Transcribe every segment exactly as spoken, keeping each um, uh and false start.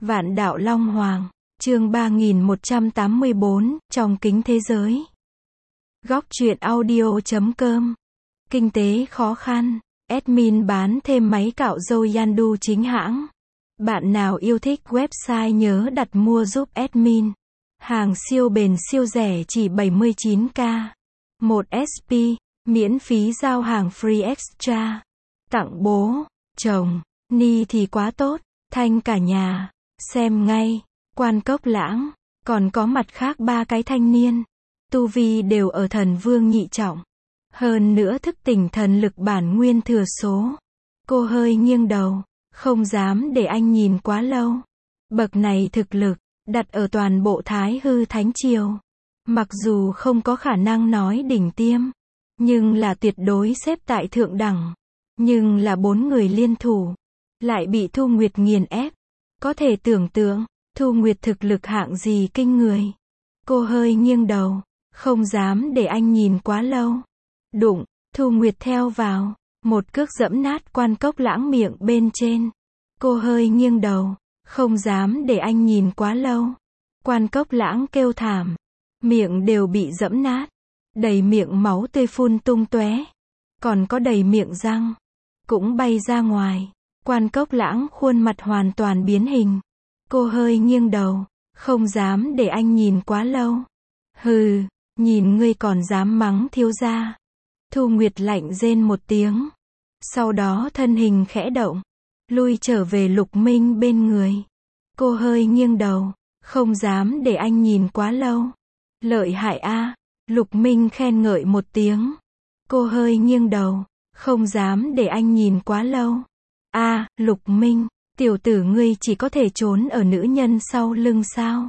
Vạn đạo Long Hoàng, chương ba nghìn một trăm tám mươi bốn, trong kính thế giới. Góc truyện audio chấm com. Kinh tế khó khăn, admin bán thêm máy cạo râu Yandu chính hãng. Bạn nào yêu thích website nhớ đặt mua giúp admin. Hàng siêu bền siêu rẻ chỉ bảy mươi chín k. một ét pê, miễn phí giao hàng free extra. Tặng bố, chồng, ni thì quá tốt, thanh cả nhà. Xem ngay, Quan Cốc Lãng, còn có mặt khác ba cái thanh niên. Tu vi đều ở thần vương nhị trọng. Hơn nữa thức tỉnh thần lực bản nguyên thừa số. Cô hơi nghiêng đầu, không dám để anh nhìn quá lâu. Bậc này thực lực, đặt ở toàn bộ Thái Hư Thánh Triều. Mặc dù không có khả năng nói đỉnh tiêm, nhưng là tuyệt đối xếp tại thượng đẳng. Nhưng là bốn người liên thủ, lại bị Thu Nguyệt nghiền ép. Có thể tưởng tượng, Thu Nguyệt thực lực hạng gì kinh người. Cô hơi nghiêng đầu, không dám để anh nhìn quá lâu. Đụng, Thu Nguyệt theo vào, một cước dẫm nát Quan Cốc Lãng miệng bên trên. Cô hơi nghiêng đầu, không dám để anh nhìn quá lâu. Quan Cốc Lãng kêu thảm, miệng đều bị dẫm nát, đầy miệng máu tươi phun tung tóe, còn có đầy miệng răng cũng bay ra ngoài. Quan Cốc Lãng khuôn mặt hoàn toàn biến hình. Cô hơi nghiêng đầu, không dám để anh nhìn quá lâu. Hừ, nhìn ngươi còn dám mắng thiếu gia. Thu Nguyệt lạnh rên một tiếng. Sau đó thân hình khẽ động, lui trở về Lục Minh bên người. Cô hơi nghiêng đầu, không dám để anh nhìn quá lâu. Lợi hại a, Lục Minh khen ngợi một tiếng. Cô hơi nghiêng đầu, không dám để anh nhìn quá lâu. A, à, Lục Minh, tiểu tử ngươi chỉ có thể trốn ở nữ nhân sau lưng sao?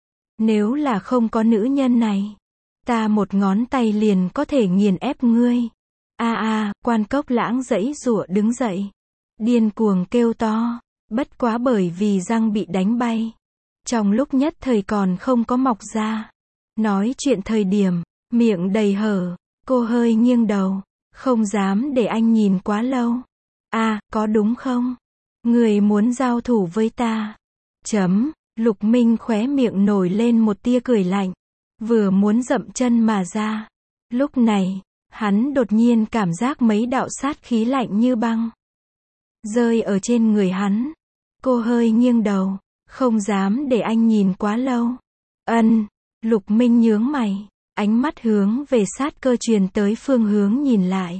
Nếu là không có nữ nhân này, ta một ngón tay liền có thể nghiền ép ngươi. A a, Quan Cốc Lãng giãy giụa đứng dậy, điên cuồng kêu to, bất quá bởi vì răng bị đánh bay. Trong lúc nhất thời còn không có mọc ra. Nói chuyện thời điểm, miệng đầy hở, cô hơi nghiêng đầu, không dám để anh nhìn quá lâu. A, à, có đúng không? Người muốn giao thủ với ta. Chấm, Lục Minh khóe miệng nổi lên một tia cười lạnh. Vừa muốn dậm chân mà ra. Lúc này, hắn đột nhiên cảm giác mấy đạo sát khí lạnh như băng rơi ở trên người hắn. Cô hơi nghiêng đầu, không dám để anh nhìn quá lâu. Ân, Lục Minh nhướng mày, ánh mắt hướng về sát cơ truyền tới phương hướng nhìn lại.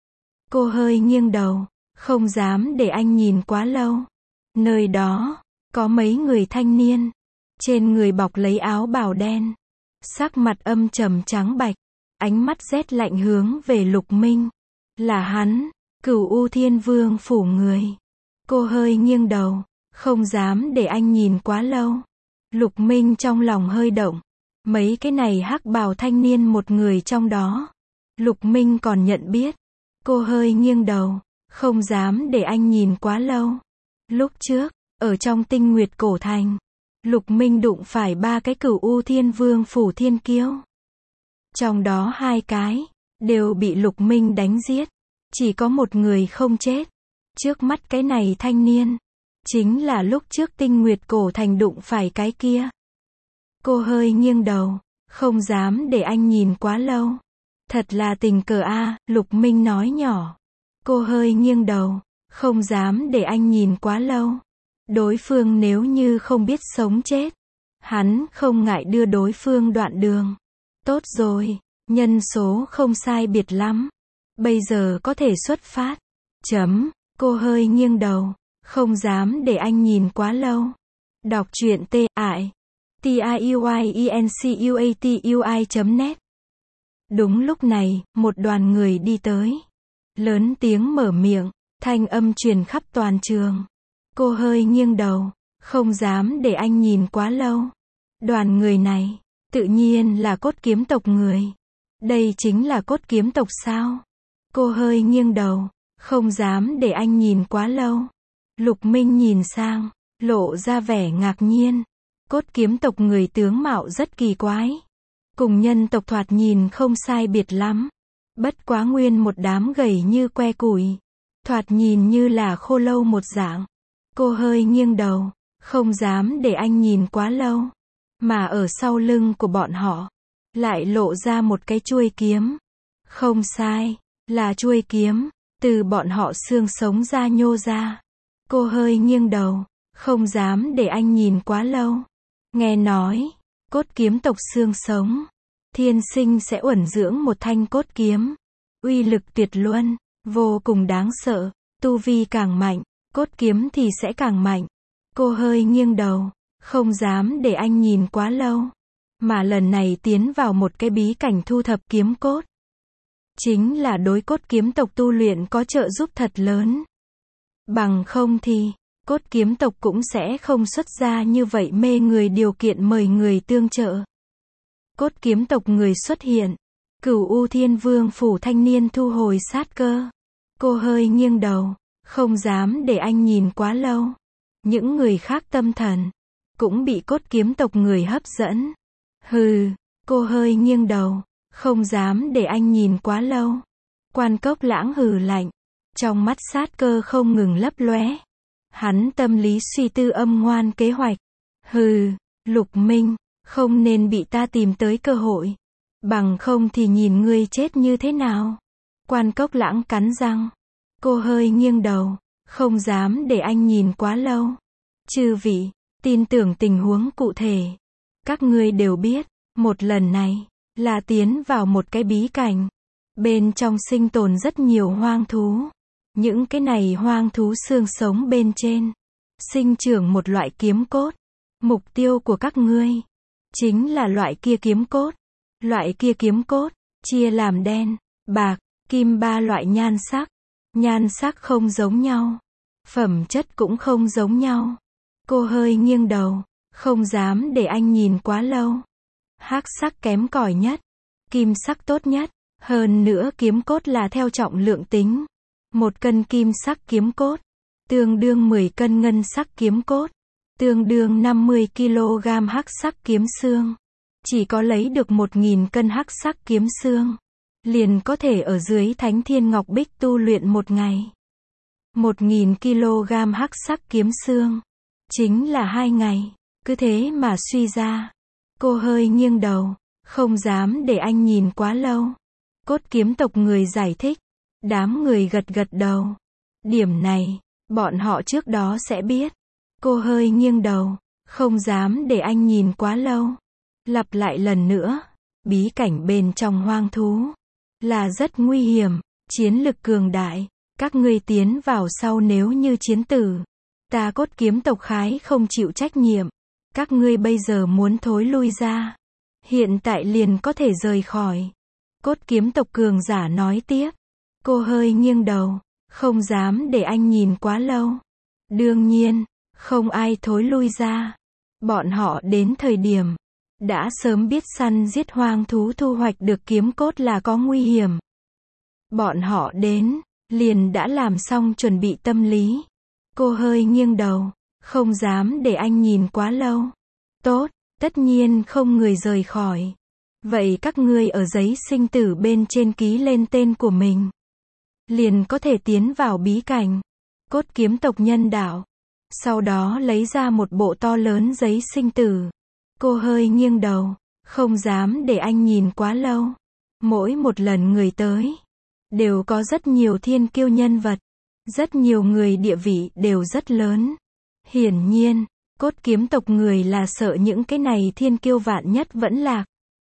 Cô hơi nghiêng đầu, không dám để anh nhìn quá lâu. Nơi đó, có mấy người thanh niên. Trên người bọc lấy áo bào đen. Sắc mặt âm trầm trắng bạch. Ánh mắt rét lạnh hướng về Lục Minh. Là hắn, Cửu U Thiên Vương phủ người. Cô hơi nghiêng đầu, không dám để anh nhìn quá lâu. Lục Minh trong lòng hơi động. Mấy cái này hắc bào thanh niên một người trong đó. Lục Minh còn nhận biết. Cô hơi nghiêng đầu, không dám để anh nhìn quá lâu. Lúc trước, ở trong Tinh Nguyệt Cổ Thành, Lục Minh đụng phải ba cái Cửu U Thiên Vương phủ thiên kiêu. Trong đó hai cái, đều bị Lục Minh đánh giết. Chỉ có một người không chết. Trước mắt cái này thanh niên, chính là lúc trước Tinh Nguyệt Cổ Thành đụng phải cái kia. Cô hơi nghiêng đầu, không dám để anh nhìn quá lâu. Thật là tình cờ a, Lục Minh nói nhỏ. Cô hơi nghiêng đầu, không dám để anh nhìn quá lâu. Đối phương nếu như không biết sống chết, hắn không ngại đưa đối phương đoạn đường. Tốt rồi, nhân số không sai biệt lắm. Bây giờ có thể xuất phát. Chấm, cô hơi nghiêng đầu, không dám để anh nhìn quá lâu. Đọc truyện T I T I U I E N C U A T U I chấm net. Đúng lúc này, một đoàn người đi tới. Lớn tiếng mở miệng, thanh âm truyền khắp toàn trường. Cô hơi nghiêng đầu, không dám để anh nhìn quá lâu. Đoàn người này, tự nhiên là Cốt Kiếm tộc người. Đây chính là Cốt Kiếm tộc sao? Cô hơi nghiêng đầu, không dám để anh nhìn quá lâu. Lục Minh nhìn sang, lộ ra vẻ ngạc nhiên. Cốt Kiếm tộc người tướng mạo rất kỳ quái. Cùng nhân tộc thoạt nhìn không sai biệt lắm. Bất quá nguyên một đám gầy như que củi. Thoạt nhìn như là khô lâu một dạng. Cô hơi nghiêng đầu, không dám để anh nhìn quá lâu. Mà ở sau lưng của bọn họ, lại lộ ra một cái chuôi kiếm. Không sai, là chuôi kiếm, từ bọn họ xương sống ra nhô ra. Cô hơi nghiêng đầu, không dám để anh nhìn quá lâu. Nghe nói, cốt kiếm tộc xương sống, thiên sinh sẽ uẩn dưỡng một thanh cốt kiếm. Uy lực tuyệt luân, vô cùng đáng sợ, tu vi càng mạnh, cốt kiếm thì sẽ càng mạnh. Cô hơi nghiêng đầu, không dám để anh nhìn quá lâu. Mà lần này tiến vào một cái bí cảnh thu thập kiếm cốt. Chính là đối cốt kiếm tộc tu luyện có trợ giúp thật lớn. Bằng không thì, cốt kiếm tộc cũng sẽ không xuất ra như vậy mê người điều kiện mời người tương trợ. Cốt kiếm tộc người xuất hiện. Cửu U Thiên Vương phủ thanh niên thu hồi sát cơ. Cô hơi nghiêng đầu, không dám để anh nhìn quá lâu. Những người khác tâm thần, cũng bị cốt kiếm tộc người hấp dẫn. Hừ, cô hơi nghiêng đầu, không dám để anh nhìn quá lâu. Quan Cốc Lãng hừ lạnh, trong mắt sát cơ không ngừng lấp lóe. Hắn tâm lý suy tư âm ngoan kế hoạch. Hừ, Lục Minh, không nên bị ta tìm tới cơ hội. Bằng không thì nhìn ngươi chết như thế nào. Quan Cốc Lãng cắn răng. Cô hơi nghiêng đầu, không dám để anh nhìn quá lâu. Chư vị, tin tưởng tình huống cụ thể. Các ngươi đều biết, một lần này, là tiến vào một cái bí cảnh. Bên trong sinh tồn rất nhiều hoang thú. Những cái này hoang thú xương sống bên trên. Sinh trưởng một loại kiếm cốt. Mục tiêu của các ngươi, chính là loại kia kiếm cốt. Loại kia kiếm cốt, chia làm đen, bạc, kim ba loại nhan sắc. Nhan sắc không giống nhau. Phẩm chất cũng không giống nhau. Cô hơi nghiêng đầu, không dám để anh nhìn quá lâu. Hắc sắc kém cỏi nhất, kim sắc tốt nhất. Hơn nữa kiếm cốt là theo trọng lượng tính. Một cân kim sắc kiếm cốt, tương đương mười cân ngân sắc kiếm cốt, tương đương năm mươi ki lô gam hắc sắc kiếm xương. Chỉ có lấy được một nghìn cân hắc sắc kiếm xương, liền có thể ở dưới Thánh Thiên Ngọc Bích tu luyện một ngày. Một nghìn ki lô gam hắc sắc kiếm xương, chính là hai ngày. Cứ thế mà suy ra. Cô hơi nghiêng đầu, không dám để anh nhìn quá lâu. Cốt kiếm tộc người giải thích. Đám người gật gật đầu. Điểm này, bọn họ trước đó sẽ biết. Cô hơi nghiêng đầu, không dám để anh nhìn quá lâu. Lặp lại lần nữa, bí cảnh bên trong hoang thú, là rất nguy hiểm, chiến lực cường đại. Các ngươi tiến vào sau nếu như chiến tử, ta cốt kiếm tộc khái không chịu trách nhiệm. Các ngươi bây giờ muốn thối lui ra, hiện tại liền có thể rời khỏi. Cốt kiếm tộc cường giả nói tiếp. Cô hơi nghiêng đầu, không dám để anh nhìn quá lâu. Đương nhiên, không ai thối lui ra. Bọn họ đến thời điểm, đã sớm biết săn giết hoang thú thu hoạch được kiếm cốt là có nguy hiểm. Bọn họ đến, liền đã làm xong chuẩn bị tâm lý. Cô hơi nghiêng đầu, không dám để anh nhìn quá lâu. Tốt, tất nhiên không người rời khỏi. Vậy các ngươi ở giấy sinh tử bên trên ký lên tên của mình, liền có thể tiến vào bí cảnh. Cốt kiếm tộc nhân đạo. Sau đó lấy ra một bộ to lớn giấy sinh tử. Cô hơi nghiêng đầu, không dám để anh nhìn quá lâu. Mỗi một lần người tới, đều có rất nhiều thiên kiêu nhân vật. Rất nhiều người địa vị đều rất lớn. Hiển nhiên, cốt kiếm tộc người là sợ những cái này thiên kiêu vạn nhất vẫn lạc.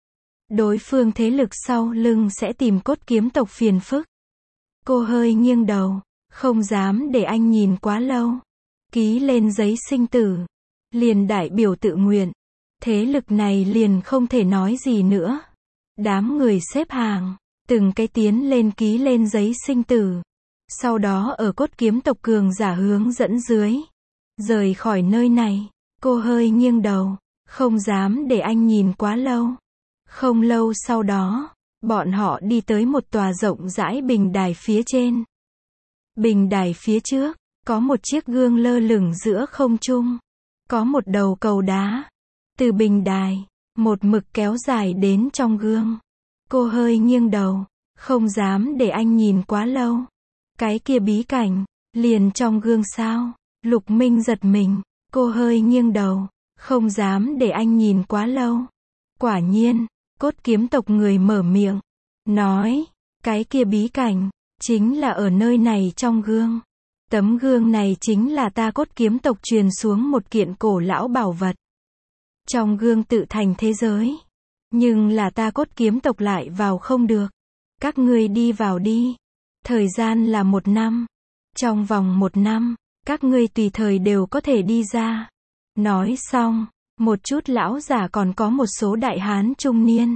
Đối phương thế lực sau lưng sẽ tìm cốt kiếm tộc phiền phức. Cô hơi nghiêng đầu, không dám để anh nhìn quá lâu. Ký lên giấy sinh tử, liền đại biểu tự nguyện. Thế lực này liền không thể nói gì nữa. Đám người xếp hàng, từng cái tiến lên ký lên giấy sinh tử. Sau đó ở cốt kiếm tộc cường giả hướng dẫn dưới, rời khỏi nơi này. Cô hơi nghiêng đầu, không dám để anh nhìn quá lâu. Không lâu sau đó, bọn họ đi tới một tòa rộng rãi bình đài phía trên. Bình đài phía trước, có một chiếc gương lơ lửng giữa không trung. Có một đầu cầu đá. Từ bình đài, một mực kéo dài đến trong gương. Cô hơi nghiêng đầu, không dám để anh nhìn quá lâu. Cái kia bí cảnh, liền trong gương sao? Lục Minh giật mình, Cô hơi nghiêng đầu, không dám để anh nhìn quá lâu. Quả nhiên, cốt kiếm tộc người mở miệng, nói, cái kia bí cảnh, chính là ở nơi này trong gương. Tấm gương này chính là ta cốt kiếm tộc truyền xuống một kiện cổ lão bảo vật. Trong gương tự thành thế giới. Nhưng là ta cốt kiếm tộc lại vào không được. Các ngươi đi vào đi. Thời gian là một năm. Trong vòng một năm, các ngươi tùy thời đều có thể đi ra. Nói xong, một chút lão giả còn có một số đại hán trung niên.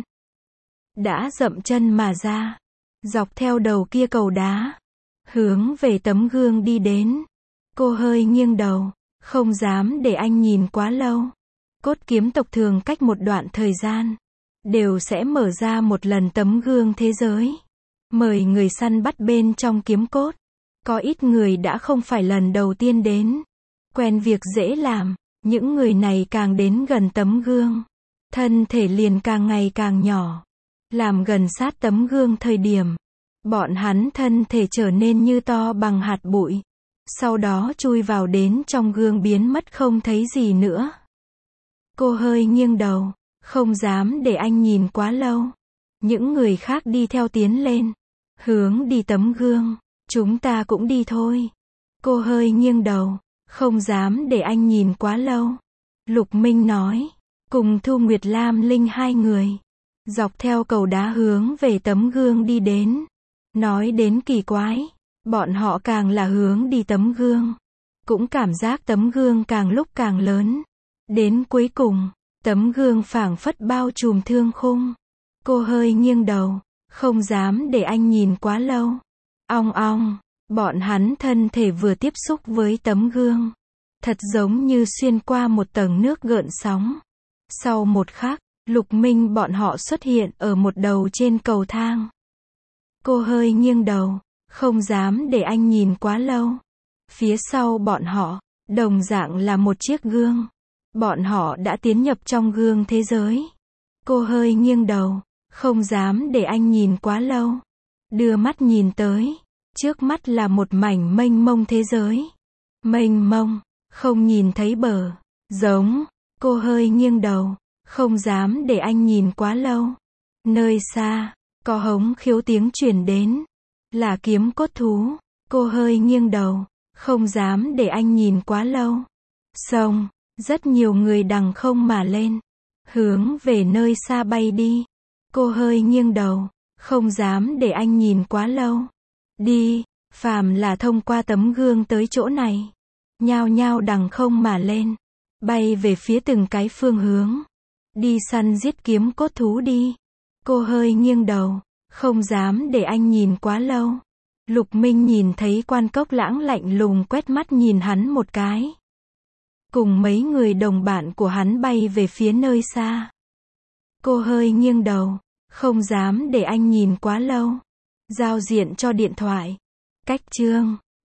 Đã dậm chân mà ra. Dọc theo đầu kia cầu đá. Hướng về tấm gương đi đến. Cô hơi nghiêng đầu, không dám để anh nhìn quá lâu. Cốt kiếm tộc thường cách một đoạn thời gian, đều sẽ mở ra một lần tấm gương thế giới. Mời người săn bắt bên trong kiếm cốt. Có ít người đã không phải lần đầu tiên đến. Quen việc dễ làm, những người này càng đến gần tấm gương. Thân thể liền càng ngày càng nhỏ. Làm gần sát tấm gương thời điểm. Bọn hắn thân thể trở nên như to bằng hạt bụi. Sau đó chui vào đến trong gương biến mất không thấy gì nữa. Cô hơi nghiêng đầu, không dám để anh nhìn quá lâu. Những người khác đi theo tiến lên. Hướng đi tấm gương. Chúng ta cũng đi thôi. Cô hơi nghiêng đầu, không dám để anh nhìn quá lâu. Lục Minh nói, cùng Thu Nguyệt Lam Linh hai người. Dọc theo cầu đá hướng về tấm gương đi đến. Nói đến kỳ quái, bọn họ càng là hướng đi tấm gương. Cũng cảm giác tấm gương càng lúc càng lớn. Đến cuối cùng, tấm gương phảng phất bao trùm thương khung. Cô hơi nghiêng đầu, không dám để anh nhìn quá lâu. Ong ong, bọn hắn thân thể vừa tiếp xúc với tấm gương. Thật giống như xuyên qua một tầng nước gợn sóng. Sau một khắc, Lục Minh bọn họ xuất hiện ở một đầu trên cầu thang. Cô hơi nghiêng đầu, không dám để anh nhìn quá lâu. Phía sau bọn họ, đồng dạng là một chiếc gương. Bọn họ đã tiến nhập trong gương thế giới. Cô hơi nghiêng đầu, không dám để anh nhìn quá lâu. Đưa mắt nhìn tới, trước mắt là một mảnh mênh mông thế giới. Mênh mông, không nhìn thấy bờ, giống. Cô hơi nghiêng đầu, không dám để anh nhìn quá lâu. Nơi xa, có hống khiếu tiếng truyền đến. Là kiếm cốt thú. Cô hơi nghiêng đầu, không dám để anh nhìn quá lâu. Xong, rất nhiều người đằng không mà lên. Hướng về nơi xa bay đi. Cô hơi nghiêng đầu, không dám để anh nhìn quá lâu. Đi, phàm là thông qua tấm gương tới chỗ này. Nhao nhao đằng không mà lên. Bay về phía từng cái phương hướng. Đi săn giết kiếm cốt thú đi. Cô hơi nghiêng đầu, không dám để anh nhìn quá lâu. Lục Minh nhìn thấy Quan Cốc Lãng lạnh lùng quét mắt nhìn hắn một cái. Cùng mấy người đồng bạn của hắn bay về phía nơi xa. Cô hơi nghiêng đầu, không dám để anh nhìn quá lâu. Giao diện cho điện thoại. Cách chương